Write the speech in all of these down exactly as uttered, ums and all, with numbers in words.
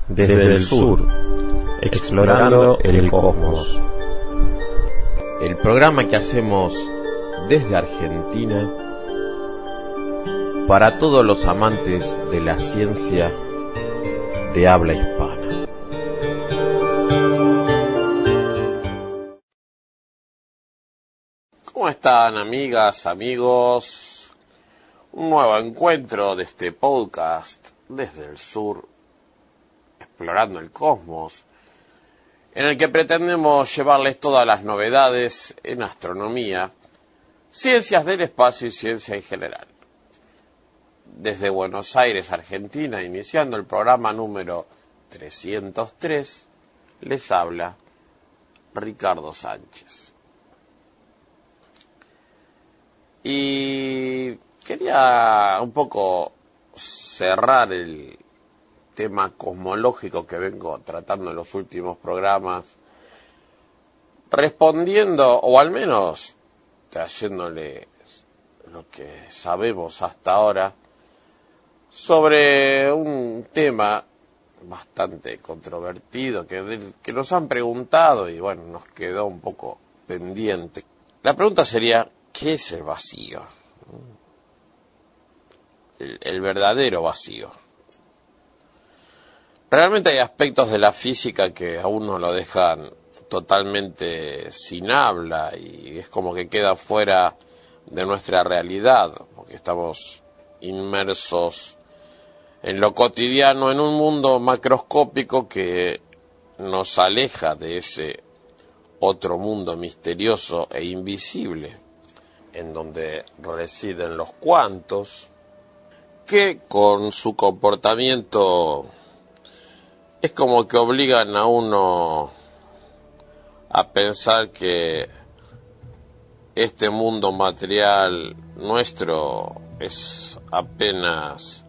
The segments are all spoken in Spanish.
Desde el sur, explorando el cosmos. El programa que hacemos desde Argentina para todos los amantes de la ciencia de habla hispana. ¿Cómo están, amigas, amigos? Un nuevo encuentro de este podcast desde el sur, explorando el cosmos, en el que pretendemos llevarles todas las novedades en astronomía, ciencias del espacio y ciencia en general. Desde Buenos Aires, Argentina, iniciando el programa número trescientos tres, les habla Ricardo Sánchez. Y quería un poco cerrar el tema cosmológico que vengo tratando en los últimos programas, respondiendo, o al menos trayéndole lo que sabemos hasta ahora, sobre un tema bastante controvertido que, que nos han preguntado y bueno, nos quedó un poco pendiente. La pregunta sería, ¿qué es el vacío? El, el verdadero vacío. Realmente hay aspectos de la física que a uno lo dejan totalmente sin habla y es como que queda fuera de nuestra realidad, porque estamos inmersos en lo cotidiano, en un mundo macroscópico que nos aleja de ese otro mundo misterioso e invisible, en donde residen los cuantos, que con su comportamiento es como que obligan a uno a pensar que este mundo material nuestro es apenas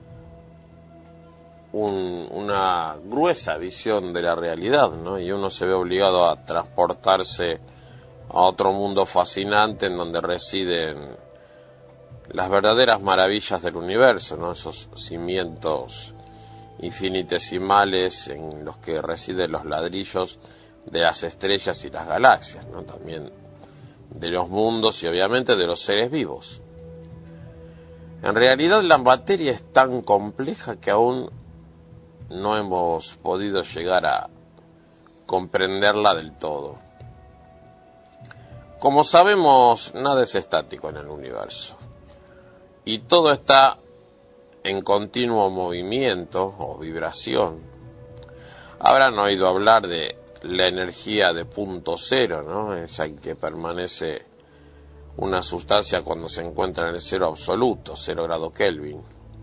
un, una gruesa visión de la realidad, ¿no? Y uno se ve obligado a transportarse a otro mundo fascinante en donde residen las verdaderas maravillas del universo, ¿no? Esos cimientos infinitesimales en los que residen los ladrillos de las estrellas y las galaxias, ¿no? También de los mundos y obviamente de los seres vivos. En realidad la materia es tan compleja que aún no hemos podido llegar a comprenderla del todo. Como sabemos, nada es estático en el universo y todo está en continuo movimiento o vibración. Habrán oído hablar de la energía de punto cero, ¿no? Esa en que permanece una sustancia cuando se encuentra en el cero absoluto, cero grado Kelvin.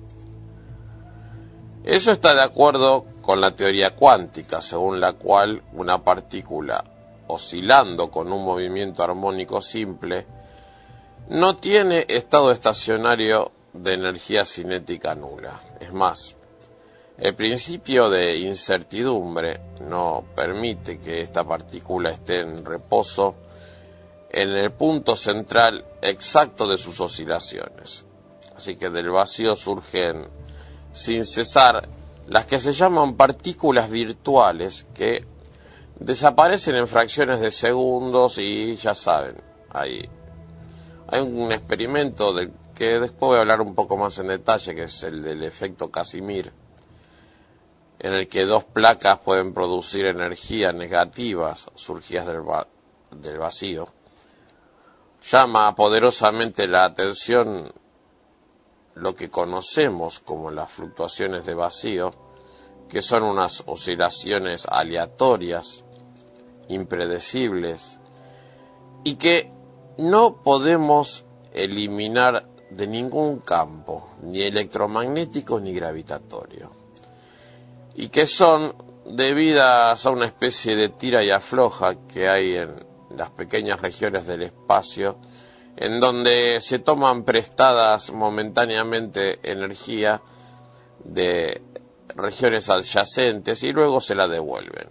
Eso está de acuerdo con la teoría cuántica, según la cual una partícula oscilando con un movimiento armónico simple no tiene estado estacionario de energía cinética nula. Es más, el principio de incertidumbre no permite que esta partícula esté en reposo en el punto central exacto de sus oscilaciones. Así que del vacío surgen sin cesar las que se llaman partículas virtuales, que desaparecen en fracciones de segundos y ya saben, hay, hay un experimento del que después voy a hablar un poco más en detalle, que es el del efecto Casimir, en el que dos placas pueden producir energía negativas surgidas del, va del vacío. Llama poderosamente la atención lo que conocemos como las fluctuaciones de vacío, que son unas oscilaciones aleatorias, impredecibles, y que no podemos eliminar de ningún campo, ni electromagnético ni gravitatorio, y que son debidas a una especie de tira y afloja que hay en las pequeñas regiones del espacio, en donde se toman prestadas momentáneamente energía de regiones adyacentes y luego se la devuelven.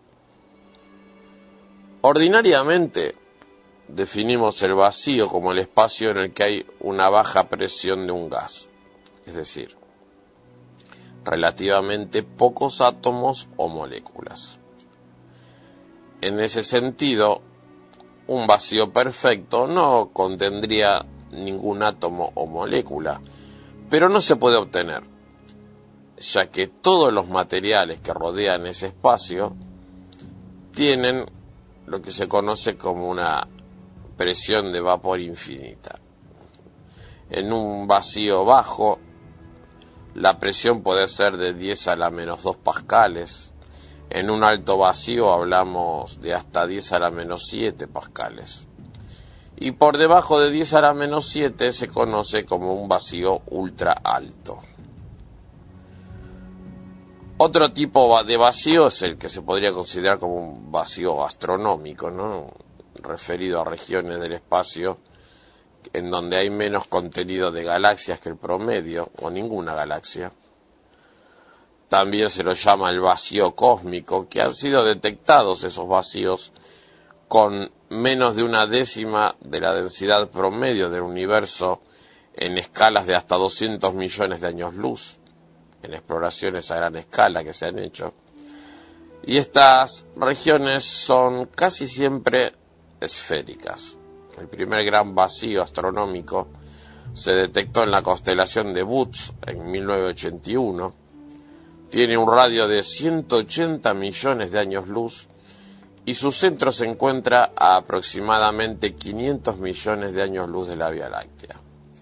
Ordinariamente definimos el vacío como el espacio en el que hay una baja presión de un gas, es decir, relativamente pocos átomos o moléculas. En ese sentido, un vacío perfecto no contendría ningún átomo o molécula, pero no se puede obtener, ya que todos los materiales que rodean ese espacio tienen lo que se conoce como una presión de vapor infinita. En un vacío bajo, la presión puede ser de diez a la menos dos pascales. En un alto vacío hablamos de hasta diez a la menos siete pascales. Y por debajo de diez a la menos siete se conoce como un vacío ultra alto. Otro tipo de vacío es el que se podría considerar como un vacío astronómico, ¿no? Referido a regiones del espacio en donde hay menos contenido de galaxias que el promedio, o ninguna galaxia. También se lo llama el vacío cósmico, que han sido detectados esos vacíos con menos de una décima de la densidad promedio del universo en escalas de hasta doscientos millones de años luz, en exploraciones a gran escala que se han hecho. Y estas regiones son casi siempre esféricas. El primer gran vacío astronómico se detectó en la constelación de Bootes en mil novecientos ochenta y uno. Tiene un radio de ciento ochenta millones de años luz y su centro se encuentra a aproximadamente quinientos millones de años luz de la Vía Láctea.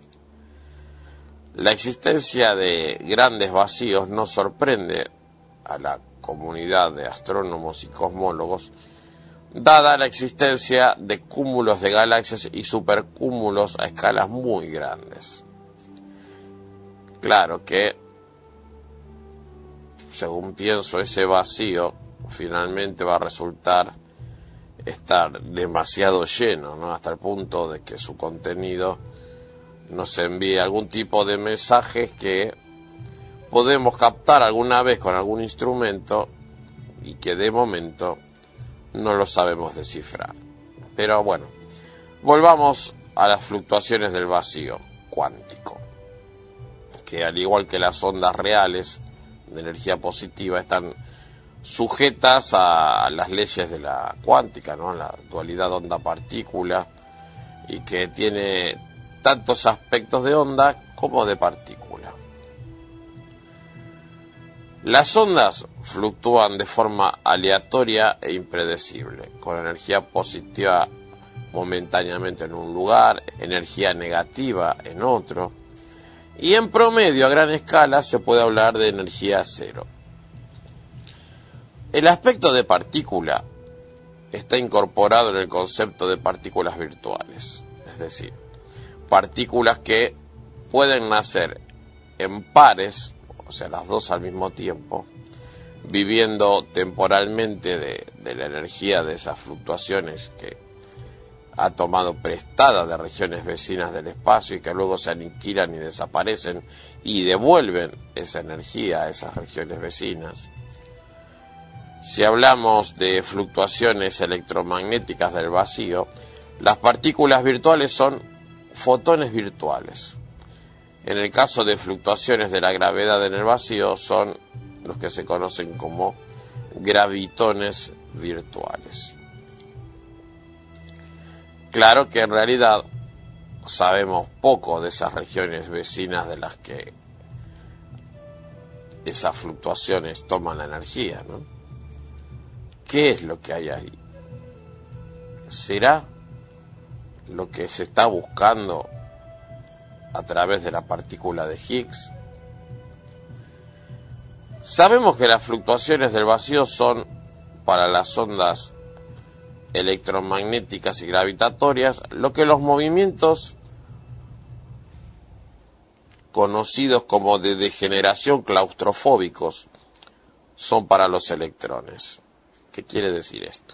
La existencia de grandes vacíos no sorprende a la comunidad de astrónomos y cosmólogos, dada la existencia de cúmulos de galaxias y supercúmulos a escalas muy grandes. Claro que, según pienso, ese vacío finalmente va a resultar estar demasiado lleno, ¿no? Hasta el punto de que su contenido nos envíe algún tipo de mensajes que podemos captar alguna vez con algún instrumento y que de momento no lo sabemos descifrar. Pero bueno, volvamos a las fluctuaciones del vacío cuántico, que al igual que las ondas reales de energía positiva están sujetas a las leyes de la cuántica, ¿no? La dualidad onda-partícula, y que tiene tantos aspectos de onda como de partícula. Las ondas fluctúan de forma aleatoria e impredecible, con energía positiva momentáneamente en un lugar, energía negativa en otro, y en promedio a gran escala se puede hablar de energía cero. El aspecto de partícula está incorporado en el concepto de partículas virtuales, es decir, partículas que pueden nacer en pares, o sea, las dos al mismo tiempo, viviendo temporalmente de, de la energía de esas fluctuaciones que ha tomado prestada de regiones vecinas del espacio y que luego se aniquilan y desaparecen y devuelven esa energía a esas regiones vecinas. Si hablamos de fluctuaciones electromagnéticas del vacío, las partículas virtuales son fotones virtuales. En el caso de fluctuaciones de la gravedad en el vacío, son los que se conocen como gravitones virtuales. Claro que en realidad sabemos poco de esas regiones vecinas de las que esas fluctuaciones toman la energía, ¿no? ¿Qué es lo que hay ahí? ¿Será lo que se está buscando a través de la partícula de Higgs? Sabemos que las fluctuaciones del vacío son, para las ondas electromagnéticas y gravitatorias, lo que los movimientos conocidos como de degeneración claustrofóbicos son para los electrones. ¿Qué quiere decir esto?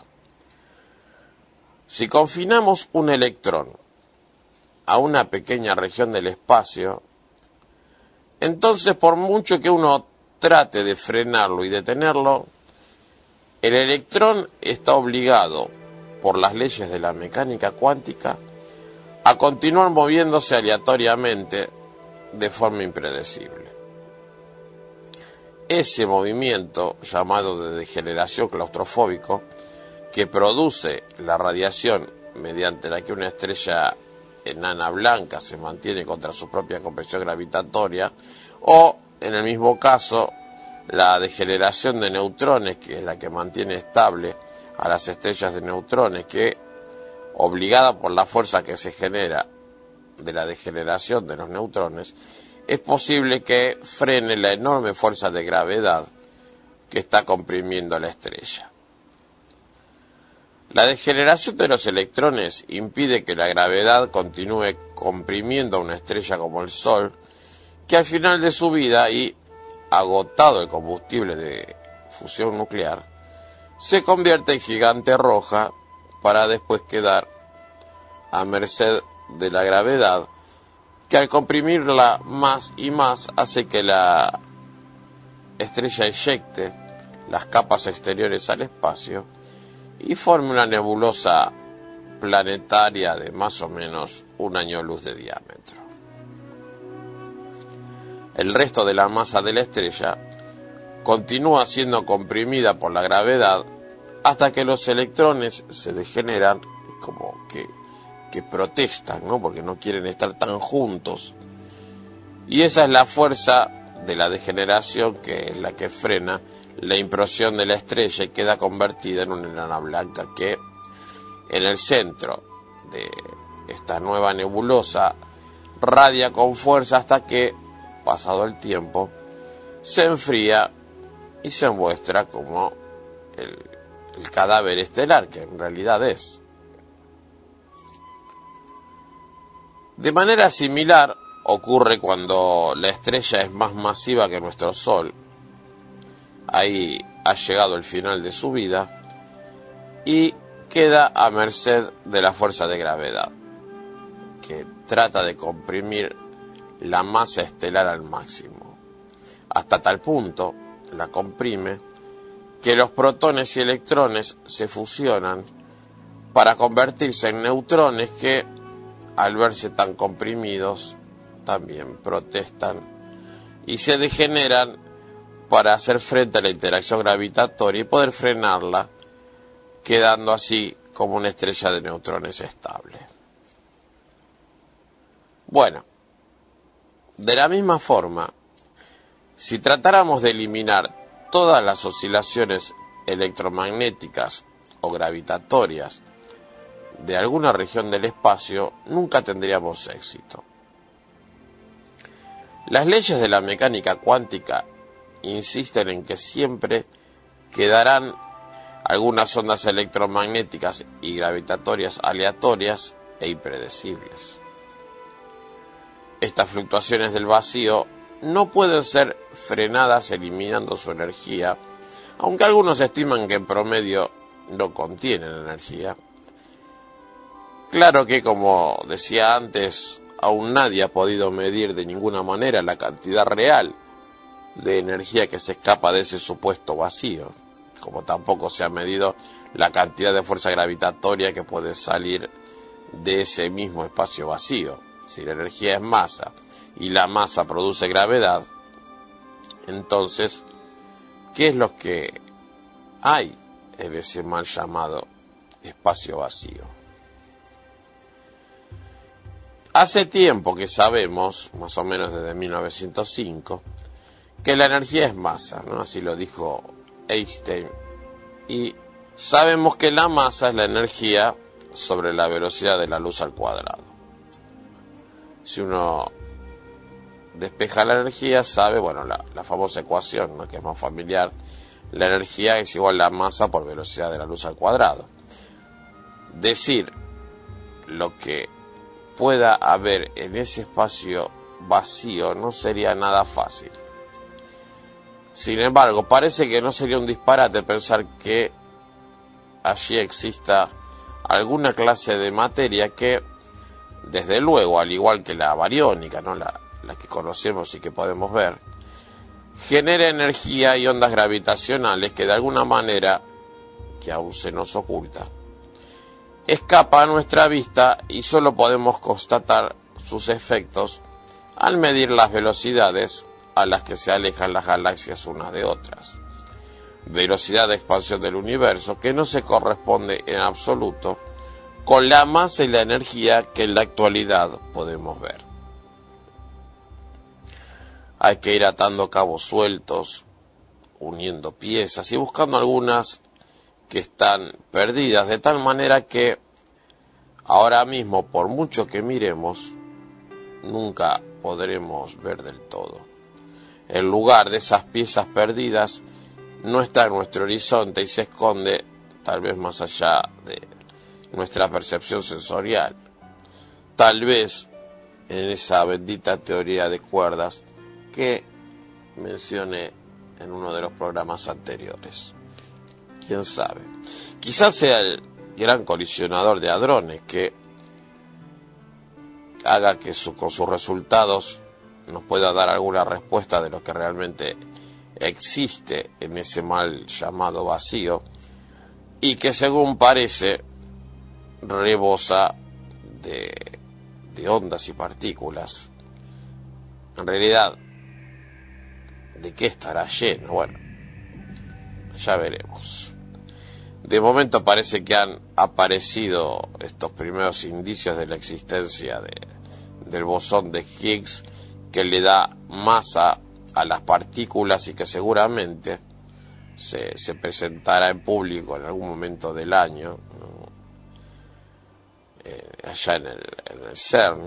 Si confinamos un electrón a una pequeña región del espacio, entonces por mucho que uno trate de frenarlo y detenerlo, el electrón está obligado por las leyes de la mecánica cuántica a continuar moviéndose aleatoriamente de forma impredecible. ese movimiento llamado de degeneración claustrofóbico, que produce la radiación mediante la que una estrella enana blanca se mantiene contra su propia compresión gravitatoria, o en el mismo caso la degeneración de neutrones, que es la que mantiene estable a las estrellas de neutrones, que obligada por la fuerza que se genera de la degeneración de los neutrones, es posible que frene la enorme fuerza de gravedad que está comprimiendo la estrella. La degeneración de los electrones impide que la gravedad continúe comprimiendo a una estrella como el Sol, que al final de su vida y agotado el combustible de fusión nuclear, se convierte en gigante roja para después quedar a merced de la gravedad, que al comprimirla más y más hace que la estrella eyecte las capas exteriores al espacio y forme una nebulosa planetaria de más o menos un año luz de diámetro. El resto de la masa de la estrella continúa siendo comprimida por la gravedad hasta que los electrones se degeneran, como que, que protestan, ¿no? Porque no quieren estar tan juntos. Y esa es la fuerza de la degeneración, que es la que frena la implosión de la estrella y queda convertida en una enana blanca que en el centro de esta nueva nebulosa radia con fuerza hasta que, pasado el tiempo, se enfría y se muestra como el, el cadáver estelar que en realidad es. De manera similar ocurre cuando la estrella es más masiva que nuestro Sol. Ahí ha llegado el final de su vida y queda a merced de la fuerza de gravedad, que trata de comprimir la masa estelar al máximo, hasta tal punto la comprime que los protones y electrones se fusionan para convertirse en neutrones que, al verse tan comprimidos, también protestan y se degeneran para hacer frente a la interacción gravitatoria y poder frenarla, quedando así como una estrella de neutrones estable. Bueno, de la misma forma, si tratáramos de eliminar todas las oscilaciones electromagnéticas o gravitatorias de alguna región del espacio, nunca tendríamos éxito. Las leyes de la mecánica cuántica insisten en que siempre quedarán algunas ondas electromagnéticas y gravitatorias aleatorias e impredecibles. Estas fluctuaciones del vacío no pueden ser frenadas eliminando su energía, aunque algunos estiman que en promedio no contienen energía. Claro que, como decía antes, aún nadie ha podido medir de ninguna manera la cantidad real de energía que se escapa de ese supuesto vacío, como tampoco se ha medido la cantidad de fuerza gravitatoria que puede salir de ese mismo espacio vacío. Si la energía es masa y la masa produce gravedad, entonces, ¿qué es lo que hay en ese mal llamado espacio vacío? Hace tiempo que sabemos, más o menos desde mil novecientos cinco, que la energía es masa, ¿no? Así lo dijo Einstein. Y sabemos que la masa es la energía sobre la velocidad de la luz al cuadrado. Si uno despeja la energía, sabe, bueno, la, la famosa ecuación, ¿no?, que es más familiar. La energía es igual a la masa por velocidad de la luz al cuadrado. Decir lo que pueda haber en ese espacio vacío no sería nada fácil. Sin embargo, parece que no sería un disparate pensar que allí exista alguna clase de materia que, desde luego, al igual que la bariónica, ¿no?, la, la que conocemos y que podemos ver, genera energía y ondas gravitacionales que de alguna manera, que aún se nos oculta, escapa a nuestra vista y solo podemos constatar sus efectos al medir las velocidades a las que se alejan las galaxias unas de otras. Velocidad de expansión del universo que no se corresponde en absoluto con la masa y la energía que en la actualidad podemos ver. Hay que ir atando cabos sueltos, uniendo piezas y buscando algunas que están perdidas, de tal manera que ahora mismo, por mucho que miremos, nunca podremos ver del todo. El lugar de esas piezas perdidas no está en nuestro horizonte y se esconde tal vez más allá de nuestra percepción sensorial. Tal vez en esa bendita teoría de cuerdas que mencioné en uno de los programas anteriores. ¿Quién sabe? Quizás sea el gran colisionador de hadrones que haga que su, con sus resultados nos pueda dar alguna respuesta de lo que realmente existe en ese mal llamado vacío y que, según parece, rebosa de, de ondas y partículas. En realidad, ¿de qué estará lleno? Bueno, ya veremos. De momento parece que han aparecido estos primeros indicios de la existencia de, del bosón de Higgs, que le da masa a las partículas y que seguramente se, se presentará en público en algún momento del año, ¿no? eh, allá en el, en el CERN.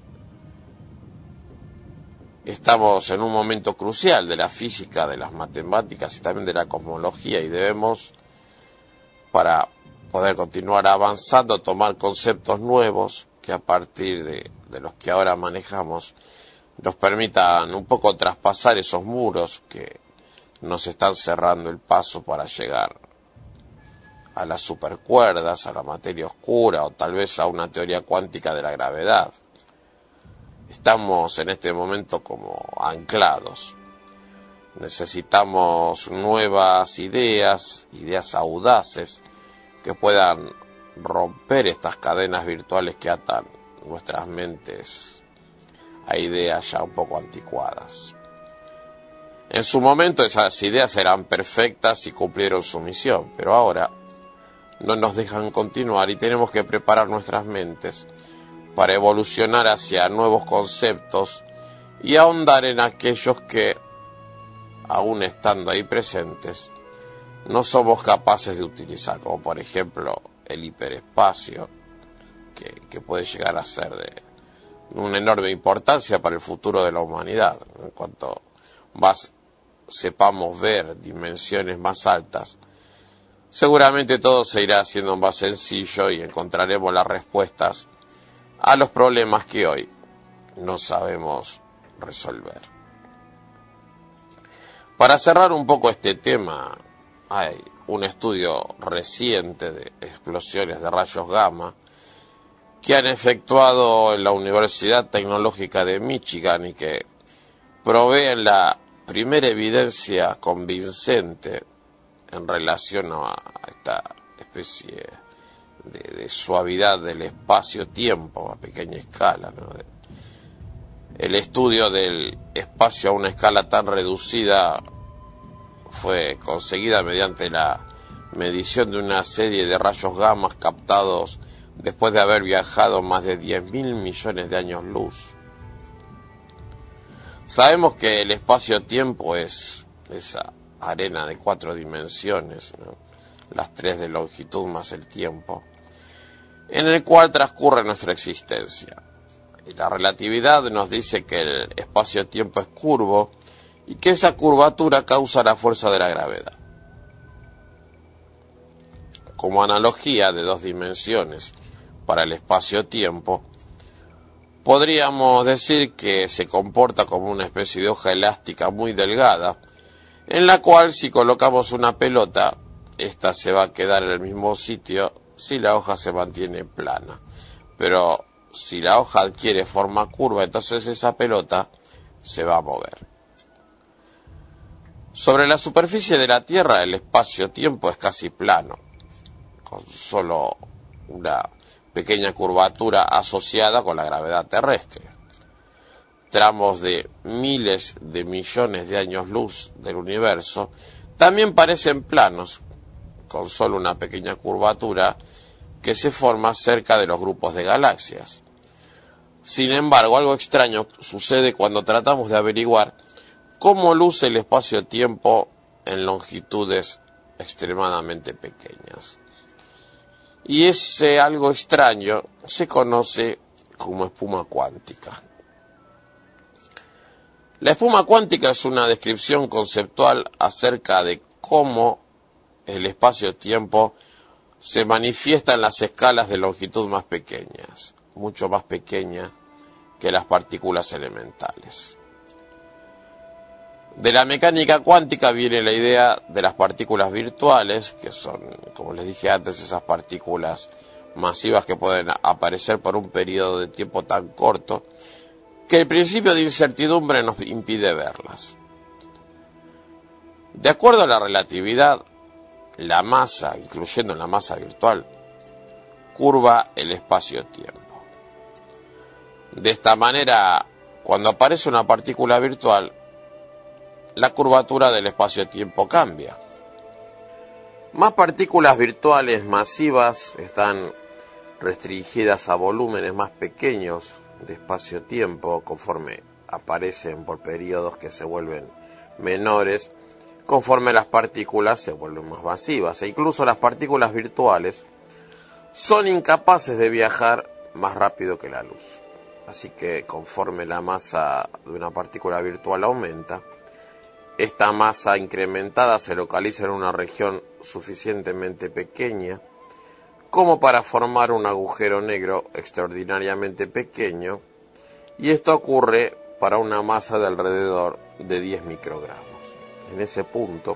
Estamos en un momento crucial de la física, de las matemáticas y también de la cosmología, y debemos, para poder continuar avanzando, tomar conceptos nuevos que a partir de, de los que ahora manejamos nos permitan un poco traspasar esos muros que nos están cerrando el paso para llegar a las supercuerdas, a la materia oscura o tal vez a una teoría cuántica de la gravedad. Estamos en este momento como anclados. Necesitamos nuevas ideas, ideas audaces que puedan romper estas cadenas virtuales que atan nuestras mentes a ideas ya un poco anticuadas. En su momento esas ideas eran perfectas y cumplieron su misión, pero ahora no nos dejan continuar y tenemos que preparar nuestras mentes para evolucionar hacia nuevos conceptos y ahondar en aquellos que, aún estando ahí presentes, no somos capaces de utilizar, como por ejemplo el hiperespacio, que, que puede llegar a ser de una enorme importancia para el futuro de la humanidad. En cuanto más sepamos ver dimensiones más altas, seguramente todo se irá haciendo más sencillo y encontraremos las respuestas a los problemas que hoy no sabemos resolver. Para cerrar un poco este tema, hay un estudio reciente de explosiones de rayos gamma que han efectuado en la Universidad Tecnológica de Michigan y que proveen la primera evidencia convincente en relación a esta especie de, de suavidad del espacio-tiempo a pequeña escala, ¿no? El estudio del espacio a una escala tan reducida fue conseguida mediante la medición de una serie de rayos gamma captados después de haber viajado más de diez mil millones de años luz. Sabemos que el espacio-tiempo es esa arena de cuatro dimensiones, ¿no? Las tres de longitud más el tiempo, en el cual transcurre nuestra existencia. Y la relatividad nos dice que el espacio-tiempo es curvo y que esa curvatura causa la fuerza de la gravedad. Como analogía de dos dimensiones para el espacio-tiempo, podríamos decir que se comporta como una especie de hoja elástica muy delgada, en la cual si colocamos una pelota, esta se va a quedar en el mismo sitio si la hoja se mantiene plana. Pero si la hoja adquiere forma curva, entonces esa pelota se va a mover. Sobre la superficie de la Tierra, el espacio-tiempo es casi plano, con solo una pequeña curvatura asociada con la gravedad terrestre. tramos de miles de millones de años luz del universo, también parecen planos, con solo una pequeña curvatura que se forma cerca de los grupos de galaxias. Sin embargo, algo extraño sucede cuando tratamos de averiguar cómo luce el espacio-tiempo en longitudes extremadamente pequeñas. Y ese algo extraño se conoce como espuma cuántica. La espuma cuántica es una descripción conceptual acerca de cómo el espacio-tiempo se manifiesta en las escalas de longitud más pequeñas, mucho más pequeñas que las partículas elementales. De la mecánica cuántica viene la idea de las partículas virtuales, que son, como les dije antes, esas partículas masivas que pueden aparecer por un periodo de tiempo tan corto que el principio de incertidumbre nos impide verlas. De acuerdo a la relatividad, la masa, incluyendo la masa virtual, curva el espacio-tiempo. De esta manera, cuando aparece una partícula virtual, la curvatura del espacio-tiempo cambia. Más partículas virtuales masivas están restringidas a volúmenes más pequeños de espacio-tiempo conforme aparecen por periodos que se vuelven menores, conforme las partículas se vuelven más masivas. E incluso las partículas virtuales son incapaces de viajar más rápido que la luz. Así que conforme la masa de una partícula virtual aumenta, esta masa incrementada se localiza en una región suficientemente pequeña como para formar un agujero negro extraordinariamente pequeño, y esto ocurre para una masa de alrededor de diez microgramos. En ese punto,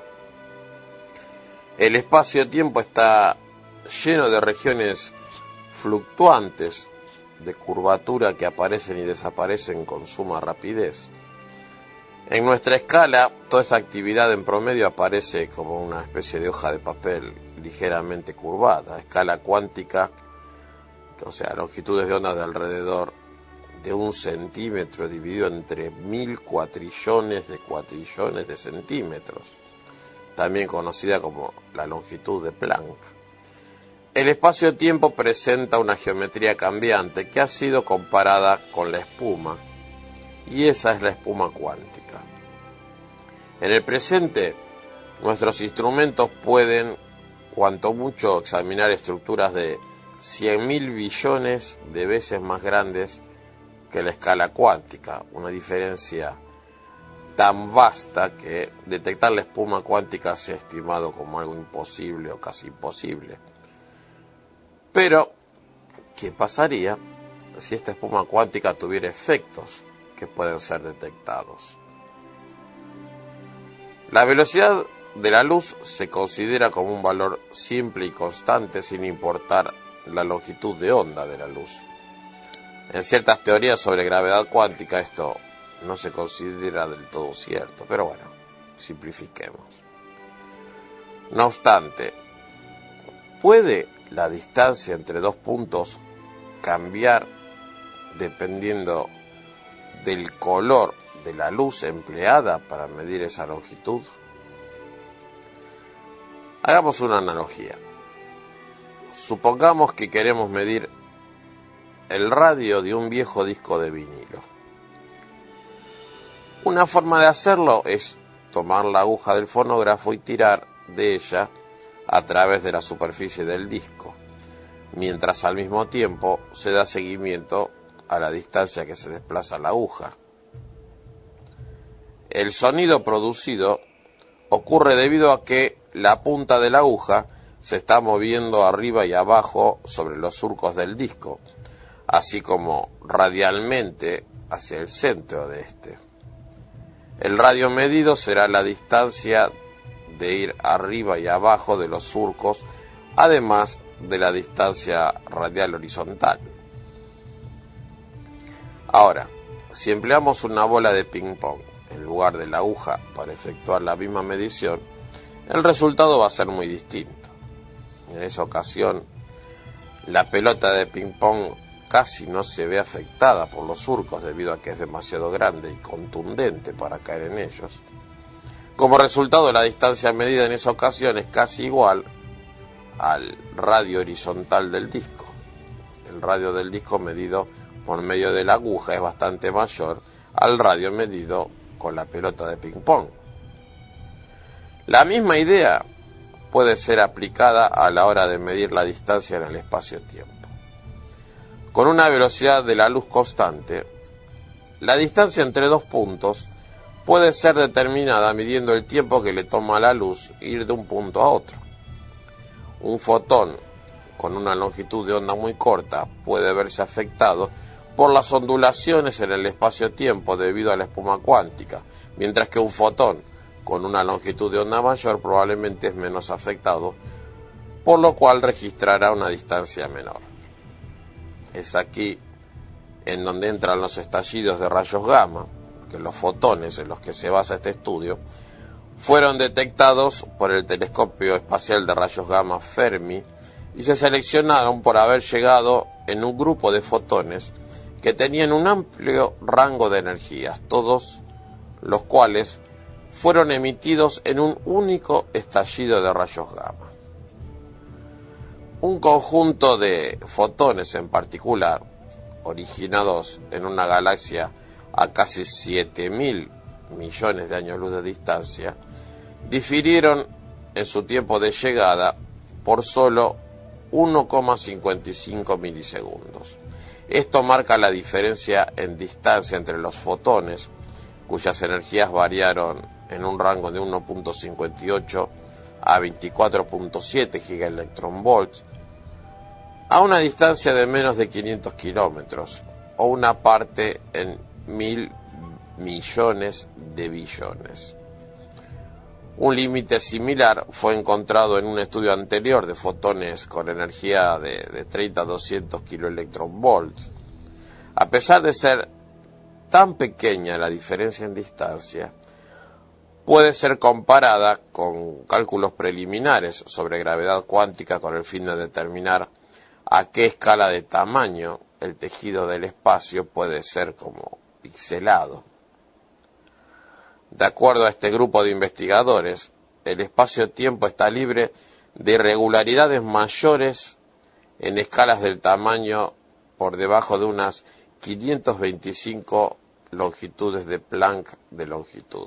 el espacio-tiempo está lleno de regiones fluctuantes de curvatura que aparecen y desaparecen con suma rapidez. En nuestra escala, toda esa actividad en promedio aparece como una especie de hoja de papel ligeramente curvada. Escala cuántica, o sea, longitudes de onda de alrededor de un centímetro dividido entre mil cuatrillones de cuatrillones de centímetros, también conocida como la longitud de Planck. El espacio-tiempo presenta una geometría cambiante que ha sido comparada con la espuma, y esa es la espuma cuántica. En el presente, nuestros instrumentos pueden, cuanto mucho, examinar estructuras de cien mil billones de veces más grandes que la escala cuántica, una diferencia tan vasta que detectar la espuma cuántica se ha estimado como algo imposible o casi imposible. Pero, ¿qué pasaría si esta espuma cuántica tuviera efectos que pueden ser detectados? La velocidad de la luz se considera como un valor simple y constante sin importar la longitud de onda de la luz. En ciertas teorías sobre gravedad cuántica esto no se considera del todo cierto, pero bueno, simplifiquemos. No obstante, ¿puede la distancia entre dos puntos cambiar dependiendo del color de la luz empleada para medir esa longitud? Hagamos una analogía. Supongamos que queremos medir el radio de un viejo disco de vinilo. Una forma de hacerlo es tomar la aguja del fonógrafo y tirar de ella a través de la superficie del disco, mientras al mismo tiempo se da seguimiento a la distancia que se desplaza la aguja. El sonido producido ocurre debido a que la punta de la aguja se está moviendo arriba y abajo sobre los surcos del disco, así como radialmente hacia el centro de este. El radio medido será la distancia de ir arriba y abajo de los surcos, además de la distancia radial horizontal. Ahora, si empleamos una bola de ping-pong en lugar de la aguja para efectuar la misma medición, el resultado va a ser muy distinto. En esa ocasión, la pelota de ping-pong casi no se ve afectada por los surcos debido a que es demasiado grande y contundente para caer en ellos. Como resultado, la distancia medida en esa ocasión es casi igual al radio horizontal del disco. El radio del disco medido por medio de la aguja es bastante mayor al radio medido con la pelota de ping-pong. La misma idea puede ser aplicada a la hora de medir la distancia en el espacio-tiempo. Con una velocidad de la luz constante, la distancia entre dos puntos puede ser determinada midiendo el tiempo que le toma a la luz ir de un punto a otro. Un fotón con una longitud de onda muy corta puede verse afectado por las ondulaciones en el espacio-tiempo debido a la espuma cuántica, mientras que un fotón con una longitud de onda mayor probablemente es menos afectado, por lo cual registrará una distancia menor. Es aquí en donde entran los estallidos de rayos gamma, que los fotones en los que se basa este estudio fueron detectados por el telescopio espacial de rayos gamma Fermi y se seleccionaron por haber llegado en un grupo de fotones que tenían un amplio rango de energías, todos los cuales fueron emitidos en un único estallido de rayos gamma. Un conjunto de fotones en particular, originados en una galaxia a casi siete mil millones de años luz de distancia, difirieron en su tiempo de llegada por solo uno coma cincuenta y cinco milisegundos. Esto marca la diferencia en distancia entre los fotones, cuyas energías variaron en un rango de uno punto cincuenta y ocho a veinticuatro punto siete gigaelectronvolts, a una distancia de menos de quinientos kilómetros, o una parte en mil millones de billones. Un límite similar fue encontrado en un estudio anterior de fotones con energía de, de treinta a doscientos kiloelectronvolts. A pesar de ser tan pequeña la diferencia en distancia, puede ser comparada con cálculos preliminares sobre gravedad cuántica con el fin de determinar a qué escala de tamaño el tejido del espacio puede ser como pixelado. De acuerdo a este grupo de investigadores, el espacio-tiempo está libre de irregularidades mayores en escalas del tamaño por debajo de unas quinientas veinticinco longitudes de Planck de longitud.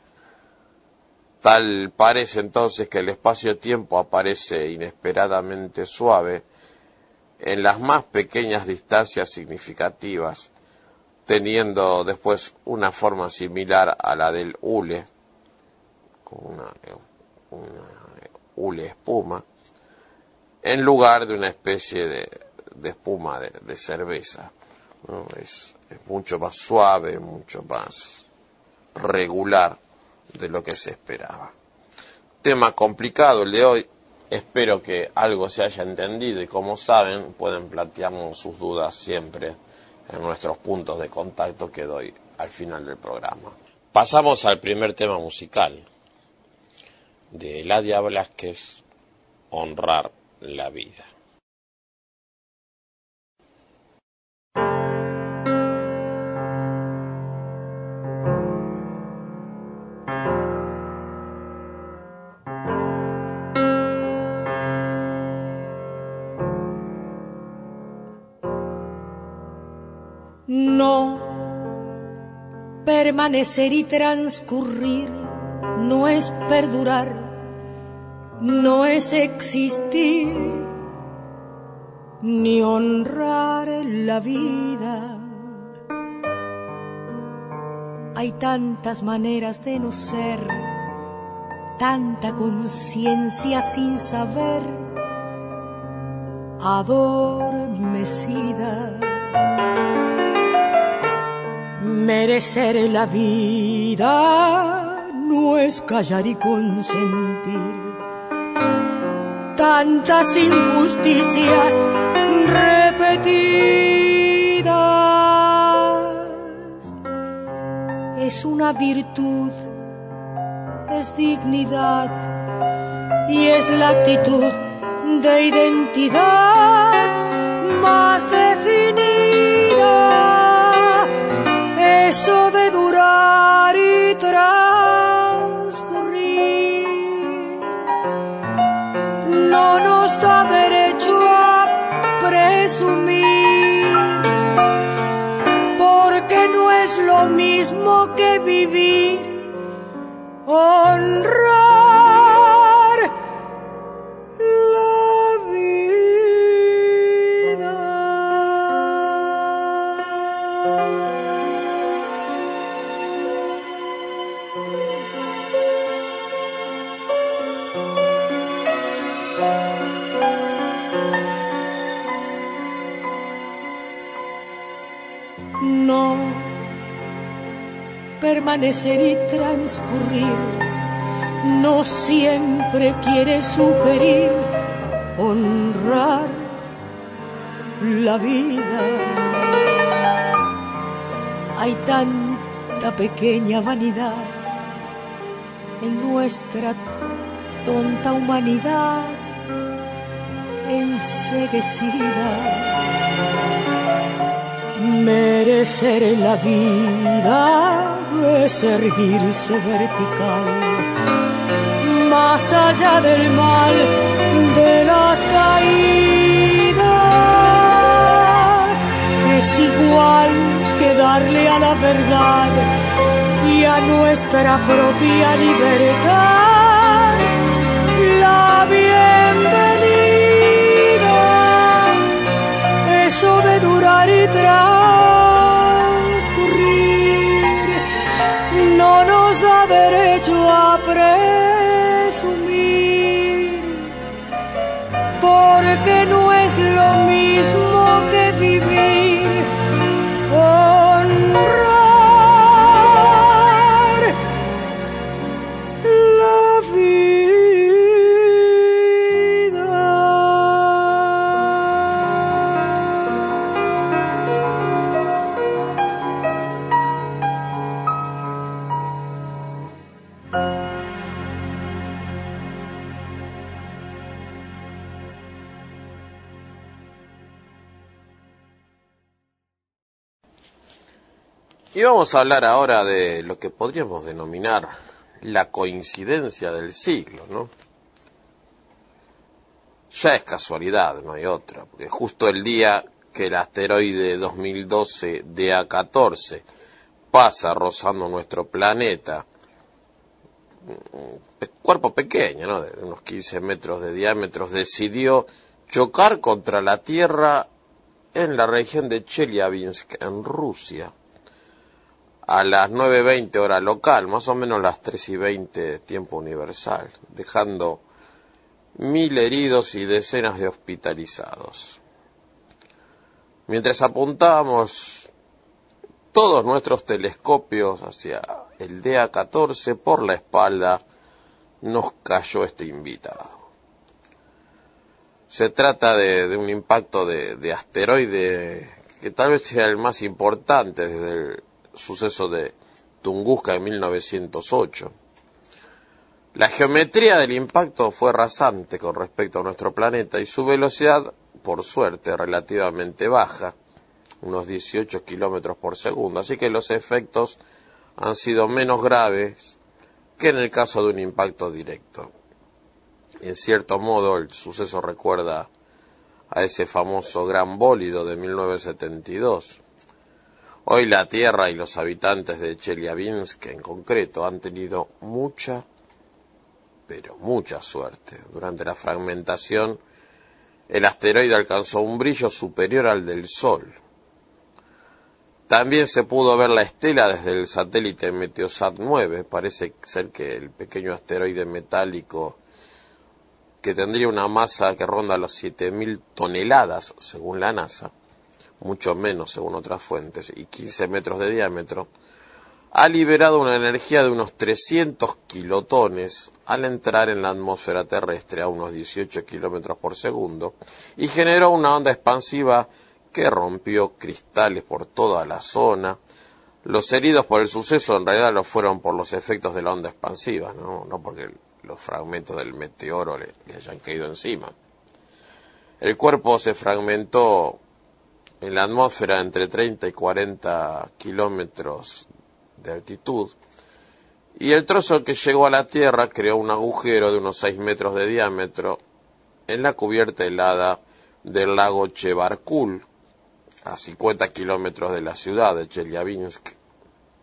Tal parece entonces que el espacio-tiempo aparece inesperadamente suave en las más pequeñas distancias significativas, teniendo después una forma similar a la del hule, con una, una hule espuma, en lugar de una especie de, de espuma de, de cerveza, ¿no? Es, es mucho más suave, mucho más regular de lo que se esperaba. Tema complicado el de hoy. Espero que algo se haya entendido y, como saben, pueden plantearnos sus dudas siempre en nuestros puntos de contacto que doy al final del programa. Pasamos al primer tema musical de Eladia Blasquez, Honrar la vida. No, permanecer y transcurrir no es perdurar, no es existir, ni honrar la vida. Hay tantas maneras de no ser, tanta conciencia sin saber, adormecida. Merecer la vida no es callar y consentir tantas injusticias repetidas. Es una virtud, es dignidad y es la actitud de identidad más definida. lo mismo que vivir, honrar la vida. No permanecer y transcurrir no siempre quiere sugerir honrar la vida. Hay tanta pequeña vanidad en nuestra tonta humanidad enceguecida. Merecer la vida es erguirse vertical, más allá del mal de las caídas. Es igual que darle a la verdad y a nuestra propia libertad la bienvenida. Eso de durar y transcurrir no nos da derecho a presumir, porque no es lo mismo que vivir, honrar la vida. Y vamos a hablar ahora de lo que podríamos denominar la coincidencia del siglo, ¿no? Ya es casualidad, no hay otra, porque justo el día que el asteroide dos mil doce D A catorce pasa rozando nuestro planeta, un cuerpo pequeño, ¿no?, de unos quince metros de diámetro, decidió chocar contra la Tierra en la región de Chelyabinsk, en Rusia, a las nueve veinte hora local, más o menos las tres y veinte tiempo universal, dejando mil heridos y decenas de hospitalizados. Mientras apuntábamos todos nuestros telescopios hacia el D A catorce, por la espalda nos cayó este invitado. Se trata de, de un impacto de, de asteroide que tal vez sea el más importante desde el suceso de Tunguska en mil novecientos ocho. La geometría del impacto fue rasante con respecto a nuestro planeta y su velocidad, por suerte, relativamente baja, unos dieciocho kilómetros por segundo, así que los efectos han sido menos graves que en el caso de un impacto directo. En cierto modo, el suceso recuerda a ese famoso gran bólido de mil novecientos setenta y dos. Hoy la Tierra y los habitantes de Chelyabinsk en concreto han tenido mucha, pero mucha suerte. Durante la fragmentación, el asteroide alcanzó un brillo superior al del Sol. También se pudo ver la estela desde el satélite Meteosat nueve. Parece ser que el pequeño asteroide metálico, que tendría una masa que ronda los siete mil toneladas, según la NASA, mucho menos según otras fuentes, y quince metros de diámetro, ha liberado una energía de unos trescientos kilotones al entrar en la atmósfera terrestre a unos dieciocho kilómetros por segundo y generó una onda expansiva que rompió cristales por toda la zona. Los heridos por el suceso en realidad lo fueron por los efectos de la onda expansiva, no, no porque los fragmentos del meteoro le, le hayan caído encima. El cuerpo se fragmentó en la atmósfera entre treinta y cuarenta kilómetros de altitud, y el trozo que llegó a la Tierra creó un agujero de unos seis metros de diámetro en la cubierta helada del lago Chebarkul, a cincuenta kilómetros de la ciudad de Chelyabinsk.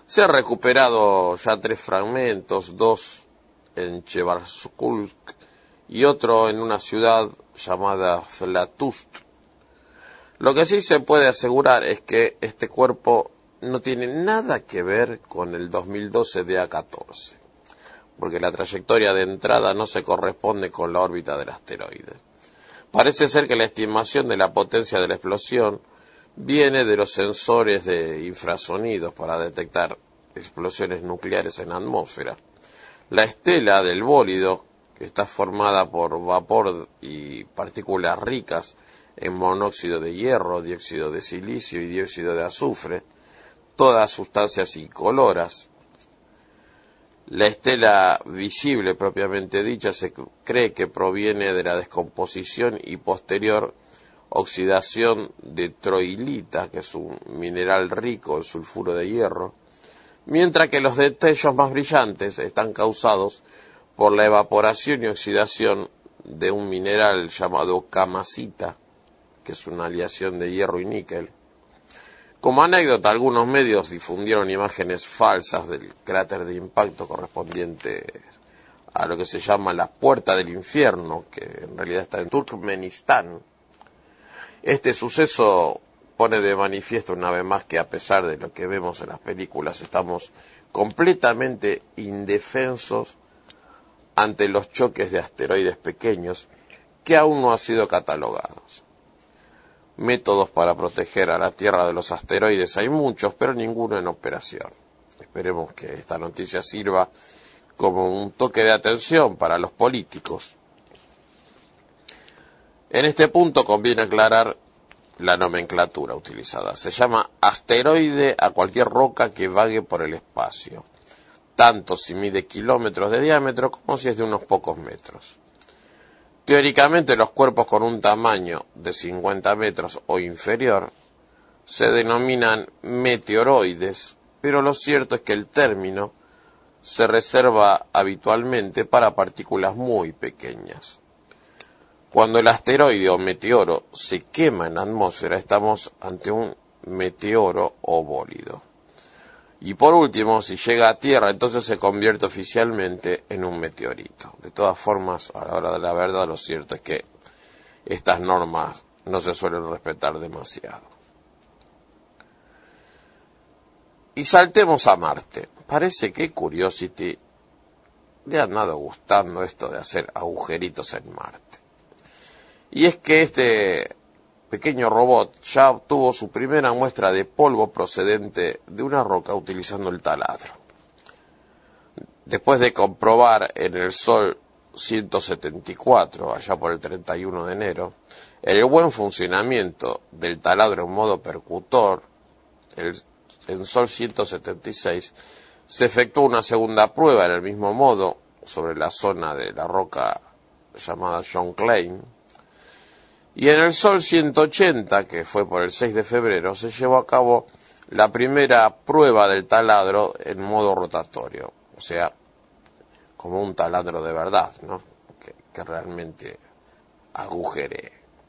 Se han recuperado ya tres fragmentos, dos en Chebarskul y otro en una ciudad llamada Zlatust. Lo que sí se puede asegurar es que este cuerpo no tiene nada que ver con el dos mil doce D A catorce, porque la trayectoria de entrada no se corresponde con la órbita del asteroide. Parece ser que la estimación de la potencia de la explosión viene de los sensores de infrasonidos para detectar explosiones nucleares en la atmósfera. La estela del bólido, que está formada por vapor y partículas ricas en monóxido de hierro, dióxido de silicio y dióxido de azufre, todas sustancias incoloras. La estela visible propiamente dicha se cree que proviene de la descomposición y posterior oxidación de troilita, que es un mineral rico en sulfuro de hierro, mientras que los destellos más brillantes están causados por la evaporación y oxidación de un mineral llamado camasita, que es una aleación de hierro y níquel. Como anécdota, algunos medios difundieron imágenes falsas del cráter de impacto correspondiente a lo que se llama la Puerta del Infierno, que en realidad está en Turkmenistán. Este suceso pone de manifiesto una vez más que, a pesar de lo que vemos en las películas, estamos completamente indefensos ante los choques de asteroides pequeños que aún no han sido catalogados. Métodos para proteger a la Tierra de los asteroides hay muchos, pero ninguno en operación. Esperemos que esta noticia sirva como un toque de atención para los políticos. En este punto conviene aclarar la nomenclatura utilizada. Se llama asteroide a cualquier roca que vague por el espacio, tanto si mide kilómetros de diámetro como si es de unos pocos metros. Teóricamente, los cuerpos con un tamaño de cincuenta metros o inferior se denominan meteoroides, pero lo cierto es que el término se reserva habitualmente para partículas muy pequeñas. Cuando el asteroide o meteoro se quema en la atmósfera, estamos ante un meteoro o bólido. Y por último, si llega a Tierra, entonces se convierte oficialmente en un meteorito. De todas formas, a la hora de la verdad, lo cierto es que estas normas no se suelen respetar demasiado. Y saltemos a Marte. Parece que Curiosity le ha andado gustando esto de hacer agujeritos en Marte. Y es que este pequeño robot ya obtuvo su primera muestra de polvo procedente de una roca utilizando el taladro. Después de comprobar en el Sol ciento setenta y cuatro, allá por el treinta y uno de enero, el buen funcionamiento del taladro en modo percutor, el, en Sol ciento setenta y seis se efectuó una segunda prueba en el mismo modo sobre la zona de la roca llamada John Klein. Y en el Sol ciento ochenta, que fue por el seis de febrero, se llevó a cabo la primera prueba del taladro en modo rotatorio, o sea, como un taladro de verdad, ¿no? Que, que realmente agujere.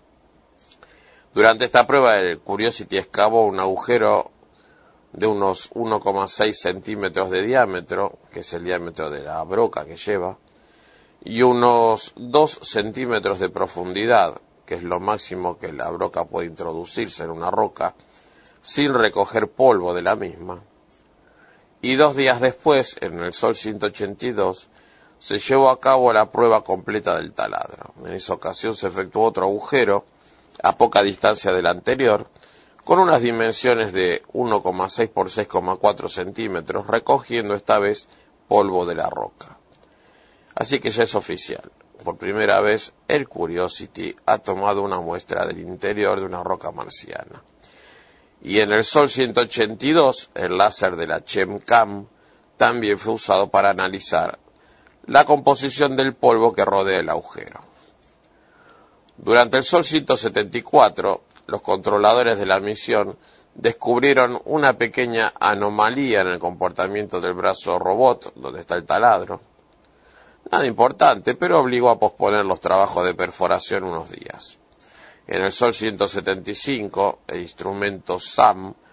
Durante esta prueba, el Curiosity excavó un agujero de unos uno coma seis centímetros de diámetro, que es el diámetro de la broca que lleva, y unos dos centímetros de profundidad, que es lo máximo que la broca puede introducirse en una roca, sin recoger polvo de la misma. Y dos días después, en el Sol ciento ochenta y dos, se llevó a cabo la prueba completa del taladro. En esa ocasión se efectuó otro agujero, a poca distancia del anterior, con unas dimensiones de uno coma seis por seis coma cuatro centímetros, recogiendo esta vez polvo de la roca. Así que ya es oficial. Por primera vez, el Curiosity ha tomado una muestra del interior de una roca marciana. Y en el Sol ciento ochenta y dos, el láser de la ChemCam también fue usado para analizar la composición del polvo que rodea el agujero. Durante el Sol ciento setenta y cuatro, los controladores de la misión descubrieron una pequeña anomalía en el comportamiento del brazo robot, donde está el taladro. Nada importante, pero obligó a posponer los trabajos de perforación unos días. En el Sol ciento setenta y cinco, el instrumento SAM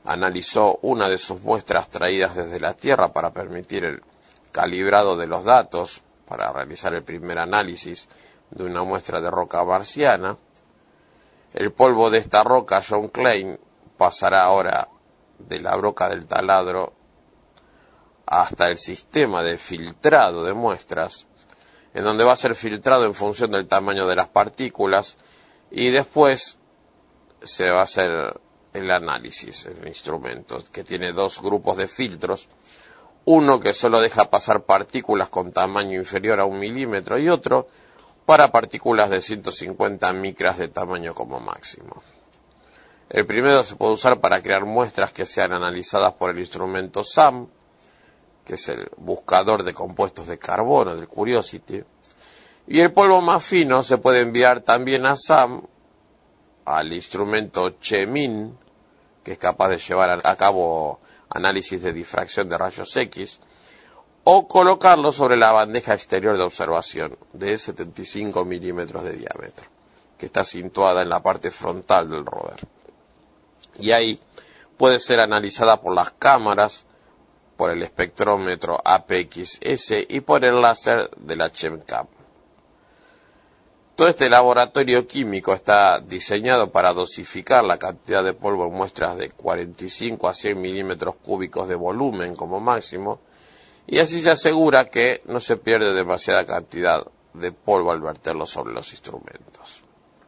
analizó una de sus muestras traídas desde la Tierra para permitir el calibrado de los datos, para realizar el primer análisis de una muestra de roca marciana. El polvo de esta roca, John Klein, pasará ahora de la broca del taladro hasta el sistema de filtrado de muestras, en donde va a ser filtrado en función del tamaño de las partículas, y después se va a hacer el análisis, el instrumento, que tiene dos grupos de filtros, uno que solo deja pasar partículas con tamaño inferior a un milímetro y otro para partículas de ciento cincuenta micras de tamaño como máximo. El primero se puede usar para crear muestras que sean analizadas por el instrumento S A M, que es el buscador de compuestos de carbono del Curiosity, y el polvo más fino se puede enviar también a S A M, al instrumento CHEMIN, que es capaz de llevar a cabo análisis de difracción de rayos X, o colocarlo sobre la bandeja exterior de observación de setenta y cinco milímetros de diámetro, que está situada en la parte frontal del rover. Y ahí puede ser analizada por las cámaras, por el espectrómetro A P X S y por el láser de la ChemCam. Todo este laboratorio químico está diseñado para dosificar la cantidad de polvo en muestras de cuarenta y cinco a cien milímetros cúbicos de volumen como máximo, y así se asegura que no se pierde demasiada cantidad de polvo al verterlo sobre los instrumentos.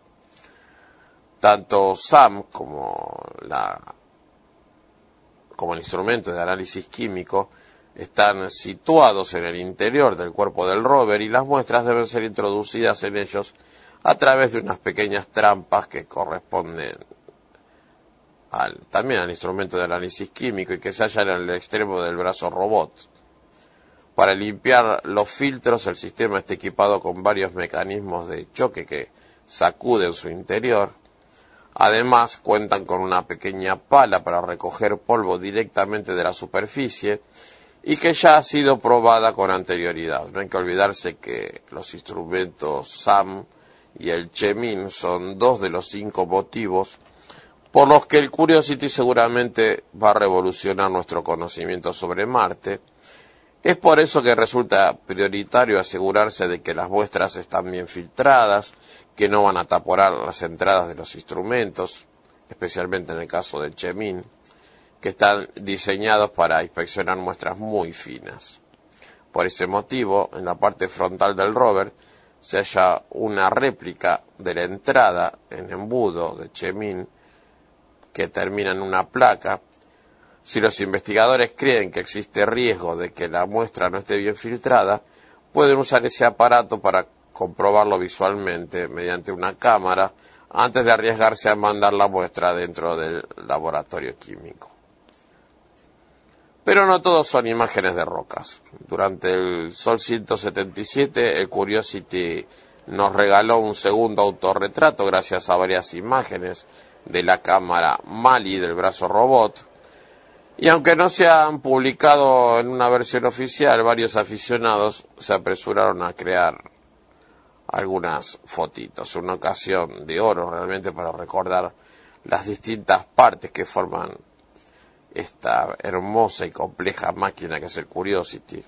Tanto S A M como, la, como el instrumento de análisis químico están situados en el interior del cuerpo del rover, y las muestras deben ser introducidas en ellos a través de unas pequeñas trampas que corresponden al, también al instrumento de análisis químico y que se hallan en el extremo del brazo robot. Para limpiar los filtros, el sistema está equipado con varios mecanismos de choque que sacuden su interior. Además, cuentan con una pequeña pala para recoger polvo directamente de la superficie y que ya ha sido probada con anterioridad. No hay que olvidarse que los instrumentos S A M y el CHEMIN son dos de los cinco motivos por los que el Curiosity seguramente va a revolucionar nuestro conocimiento sobre Marte. Es por eso que resulta prioritario asegurarse de que las muestras están bien filtradas, que no van a taponar las entradas de los instrumentos, especialmente en el caso del CHEMIN, que están diseñados para inspeccionar muestras muy finas. Por ese motivo, en la parte frontal del rover se halla una réplica de la entrada en embudo de CHEMIN que termina en una placa. Si los investigadores creen que existe riesgo de que la muestra no esté bien filtrada, pueden usar ese aparato para comprobarlo visualmente mediante una cámara antes de arriesgarse a mandar la muestra dentro del laboratorio químico. Pero no todos son imágenes de rocas. Durante el Sol ciento setenta y siete, el Curiosity nos regaló un segundo autorretrato gracias a varias imágenes de la cámara Mali del brazo robot. Y aunque no se han publicado en una versión oficial, varios aficionados se apresuraron a crear algunas fotitos, una ocasión de oro realmente para recordar las distintas partes que forman esta hermosa y compleja máquina que es el Curiosity.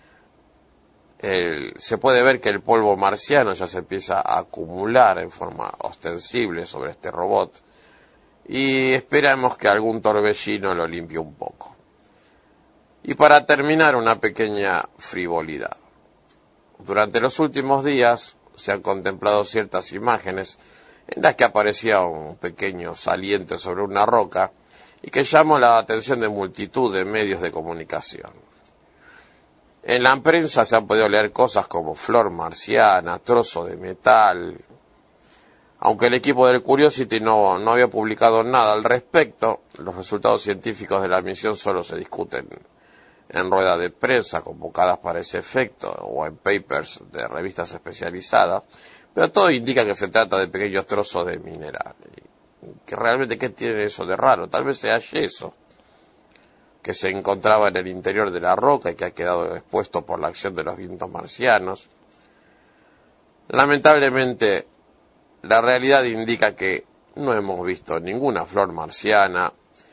El, se puede ver que el polvo marciano ya se empieza a acumular en forma ostensible sobre este robot, y esperamos que algún torbellino lo limpie un poco. Y para terminar, una pequeña frivolidad. Durante los últimos días se han contemplado ciertas imágenes en las que aparecía un pequeño saliente sobre una roca y que llamó la atención de multitud de medios de comunicación. En la prensa se han podido leer cosas como flor marciana, trozo de metal. Aunque el equipo del Curiosity no, no había publicado nada al respecto, los resultados científicos de la misión solo se discuten en ruedas de prensa convocadas para ese efecto o en papers de revistas especializadas, pero todo indica que se trata de pequeños trozos de mineral. Que realmente, ¿qué tiene eso de raro? Tal vez sea yeso que se encontraba en el interior de la roca y que ha quedado expuesto por la acción de los vientos marcianos. Lamentablemente, la realidad indica que no hemos visto ninguna flor marciana,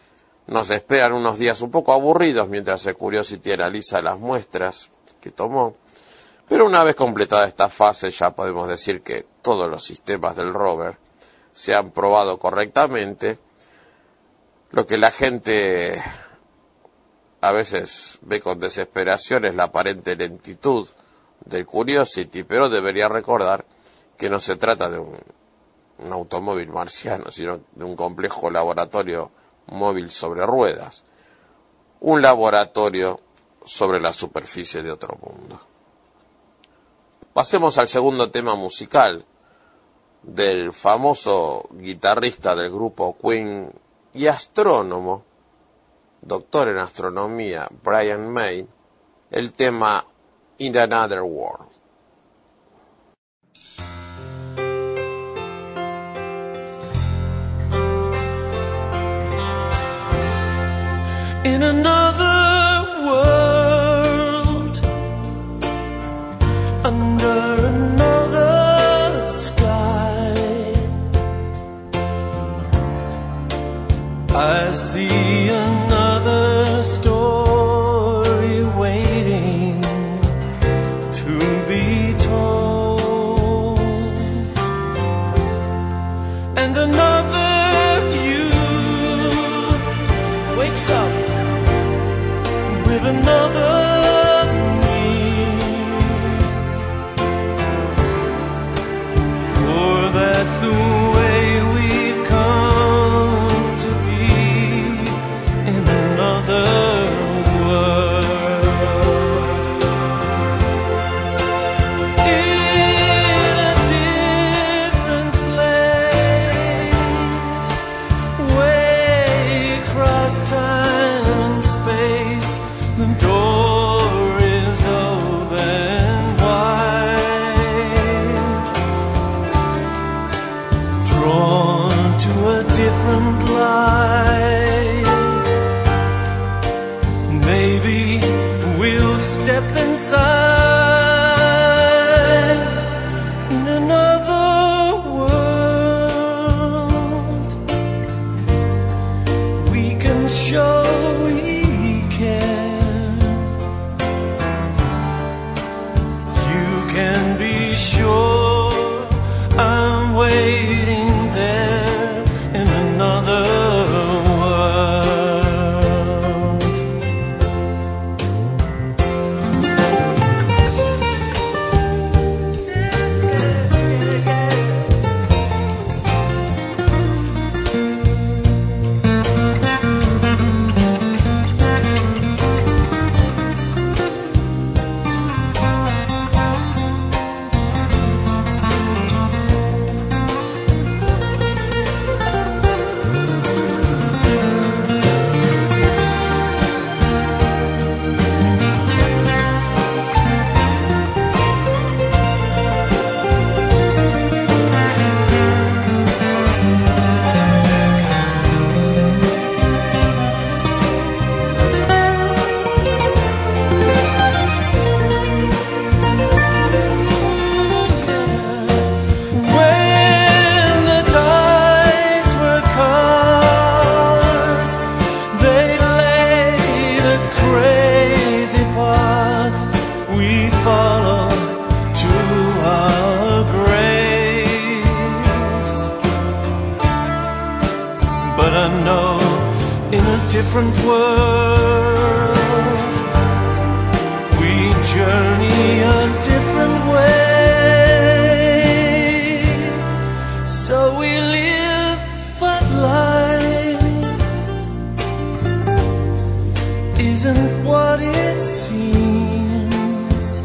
Nos esperan unos días un poco aburridos mientras el Curiosity analiza las muestras que tomó, pero una vez completada esta fase ya podemos decir que todos los sistemas del rover se han probado correctamente. Lo que la gente a veces ve con desesperación es la aparente lentitud del Curiosity, pero debería recordar que no se trata de un, un automóvil marciano, sino de un complejo laboratorio móvil sobre ruedas, un laboratorio sobre la superficie de otro mundo. Pasemos al segundo tema musical del famoso guitarrista del grupo Queen y astrónomo, doctor en astronomía, Brian May, el tema In Another World. In another world, under another sky, I see another story waiting to be told, and another you wakes up with another me, for that's the way we've come to be in another world, in a different place, way across time and space. The door is open wide, drawn to a different light. Maybe we'll step inside in another world. We can show we care. Can be sure I'm waiting there in another world. But I know in a different world we journey a different way. So we live, but life isn't what it seems.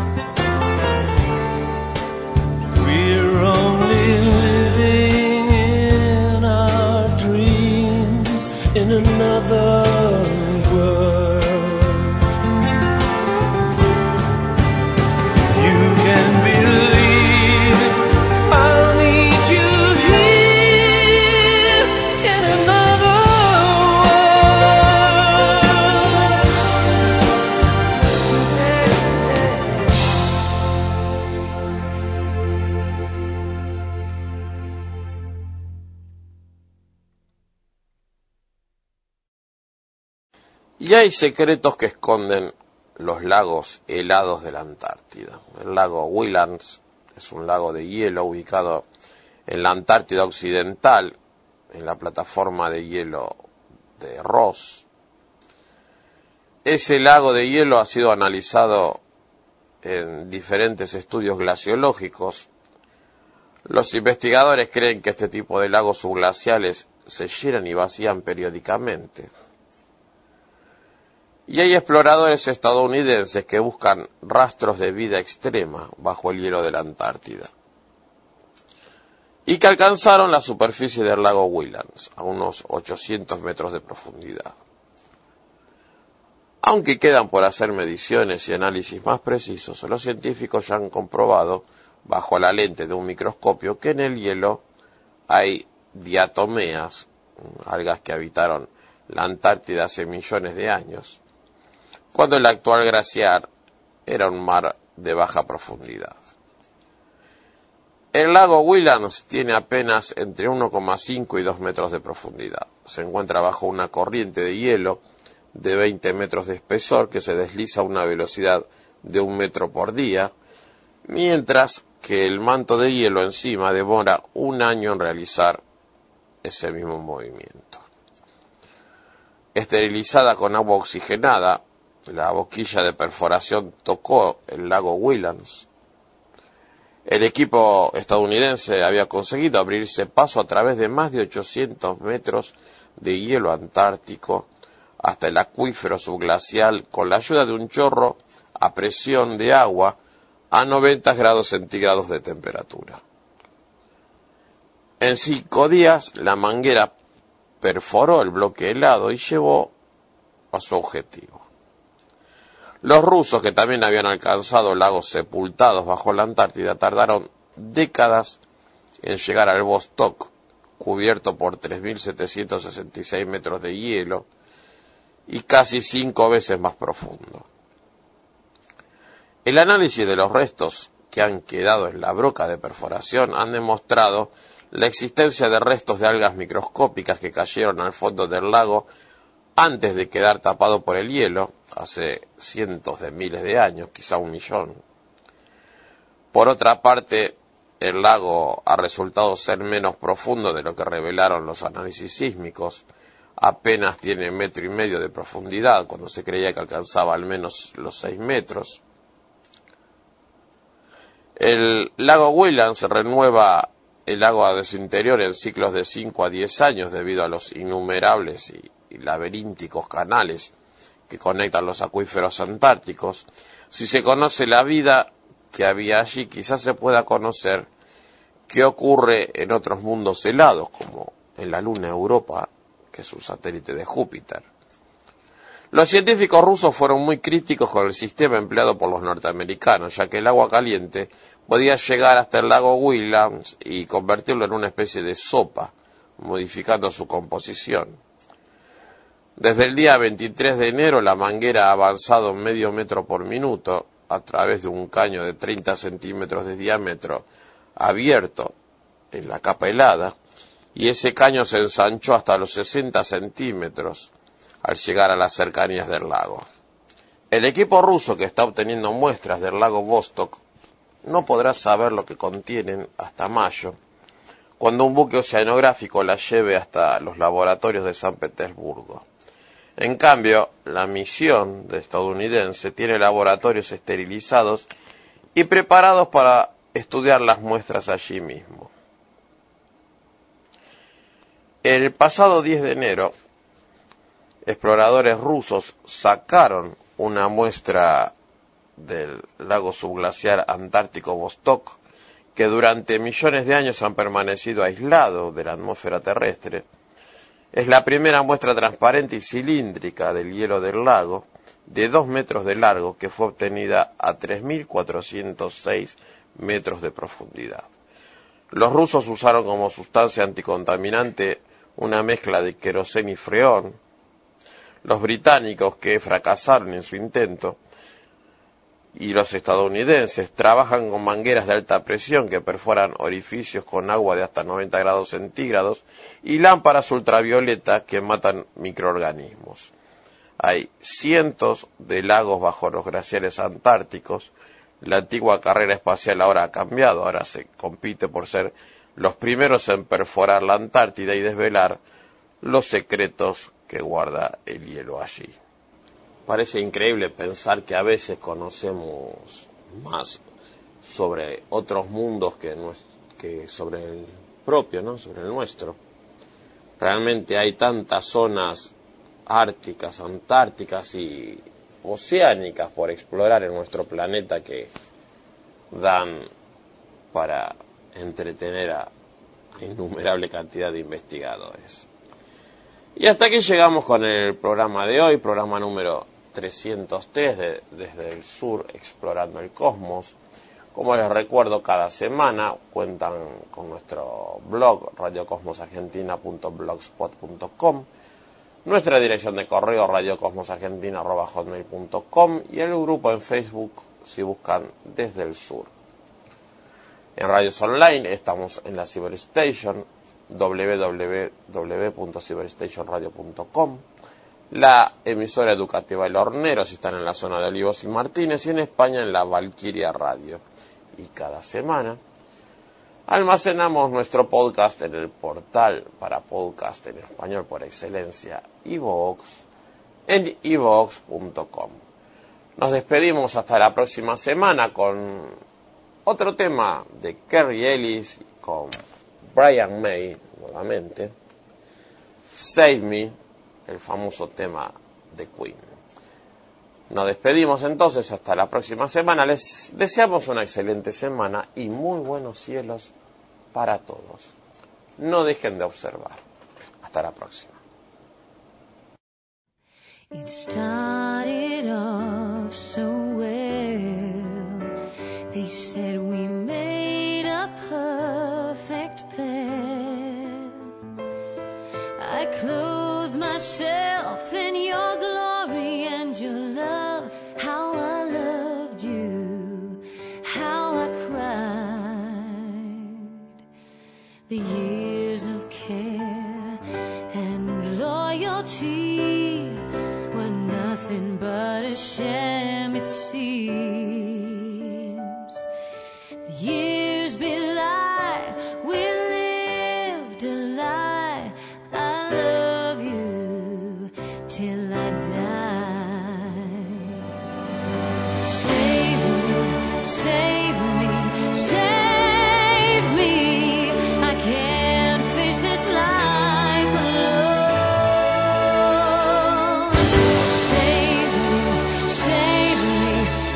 We're only living in our dreams in another world. Y hay secretos que esconden los lagos helados de la Antártida. El lago Williams es un lago de hielo ubicado en la Antártida Occidental, en la plataforma de hielo de Ross. Ese lago de hielo ha sido analizado en diferentes estudios glaciológicos. Los investigadores creen que este tipo de lagos subglaciales se llenan y vacían periódicamente. Y hay exploradores estadounidenses que buscan rastros de vida extrema bajo el hielo de la Antártida, y que alcanzaron la superficie del lago Williams, a unos ochocientos metros de profundidad. Aunque quedan por hacer mediciones y análisis más precisos, los científicos ya han comprobado, bajo la lente de un microscopio, que en el hielo hay diatomeas, algas que habitaron la Antártida hace millones de años, cuando el actual glaciar era un mar de baja profundidad. El lago Williams tiene apenas entre uno coma cinco y dos metros de profundidad. Se encuentra bajo una corriente de hielo de veinte metros de espesor que se desliza a una velocidad de un metro por día, mientras que el manto de hielo encima demora un año en realizar ese mismo movimiento. Esterilizada con agua oxigenada, la boquilla de perforación tocó el lago Williams. El equipo estadounidense había conseguido abrirse paso a través de más de ochocientos metros de hielo antártico hasta el acuífero subglacial con la ayuda de un chorro a presión de agua a noventa grados centígrados de temperatura. En cinco días la manguera perforó el bloque helado y llevó a su objetivo. Los rusos, que también habían alcanzado lagos sepultados bajo la Antártida, tardaron décadas en llegar al Vostok, cubierto por tres mil setecientos sesenta y seis metros de hielo y casi cinco veces más profundo. El análisis de los restos que han quedado en la broca de perforación han demostrado la existencia de restos de algas microscópicas que cayeron al fondo del lago antes de quedar tapado por el hielo, hace cientos de miles de años, quizá un millón. Por otra parte, el lago ha resultado ser menos profundo de lo que revelaron los análisis sísmicos. Apenas tiene metro y medio de profundidad, cuando se creía que alcanzaba al menos los seis metros. El lago Williams renueva el agua de su interior en ciclos de cinco a diez años debido a los innumerables y, y laberínticos canales que conectan los acuíferos antárticos. Si se conoce la vida que había allí, quizás se pueda conocer qué ocurre en otros mundos helados, como en la Luna Europa, que es un satélite de Júpiter. Los científicos rusos fueron muy críticos con el sistema empleado por los norteamericanos, ya que el agua caliente podía llegar hasta el lago Williams y convertirlo en una especie de sopa, modificando su composición. Desde el día veintitrés de enero la manguera ha avanzado medio metro por minuto a través de un caño de treinta centímetros de diámetro abierto en la capa helada, y ese caño se ensanchó hasta los sesenta centímetros al llegar a las cercanías del lago. El equipo ruso que está obteniendo muestras del lago Vostok no podrá saber lo que contienen hasta mayo, cuando un buque oceanográfico la lleve hasta los laboratorios de San Petersburgo. En cambio, la misión de estadounidense tiene laboratorios esterilizados y preparados para estudiar las muestras allí mismo. El pasado diez de enero, exploradores rusos sacaron una muestra del lago subglaciar antártico Vostok, que durante millones de años han permanecido aislado de la atmósfera terrestre. Es la primera muestra transparente y cilíndrica del hielo del lago, de dos metros de largo, que fue obtenida a tres mil cuatrocientos seis metros de profundidad. Los rusos usaron como sustancia anticontaminante una mezcla de queroseno y freón. Los británicos, que fracasaron en su intento, y los estadounidenses trabajan con mangueras de alta presión que perforan orificios con agua de hasta noventa grados centígrados y lámparas ultravioleta que matan microorganismos. Hay cientos de lagos bajo los glaciares antárticos. La antigua carrera espacial ahora ha cambiado, ahora se compite por ser los primeros en perforar la Antártida y desvelar los secretos que guarda el hielo allí. Parece increíble pensar que a veces conocemos más sobre otros mundos que, que sobre el propio, ¿no? Sobre el nuestro. Realmente hay tantas zonas árticas, antárticas y oceánicas por explorar en nuestro planeta que dan para entretener a, a innumerable cantidad de investigadores. Y hasta aquí llegamos con el programa de hoy, programa número trescientos tres de Desde el Sur Explorando el Cosmos. Como les recuerdo, cada semana cuentan con nuestro blog radio cosmos argentina punto blogspot punto com, nuestra dirección de correo radio cosmos argentina arroba hotmail punto com y el grupo en Facebook si buscan Desde el Sur. En radios online estamos en la Cyberstation, doble u doble u doble u punto cyberstation radio punto com, la emisora educativa El Hornero si están en la zona de Olivos y Martínez, y en España en la Valquiria Radio. Y cada semana almacenamos nuestro podcast en el portal para podcast en español por excelencia, iVoox, en iVoox punto com. Nos despedimos hasta la próxima semana con otro tema de Kerry Ellis, con Brian May nuevamente, Save Me, el famoso tema de Queen. Nos despedimos entonces hasta la próxima semana. Les deseamos una excelente semana y muy buenos cielos para todos. No dejen de observar. Hasta la próxima. It started off so well. They said we made a perfect pair. I clothed myself in your glory and your love. How I loved you, how I cried. The years of care and loyalty were nothing but a sham, it seems. The years belie, we lived a lie. I love you till I die. Save me, save me, save me. I can't face this life alone. Save me, save me,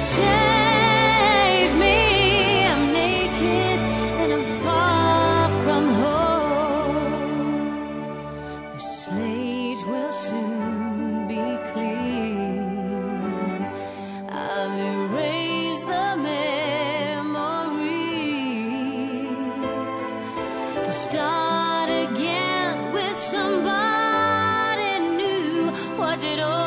save me. I'm naked and I'm far from home. The slate will soon be clean. I'll erase the memories to start again with somebody new. Was it all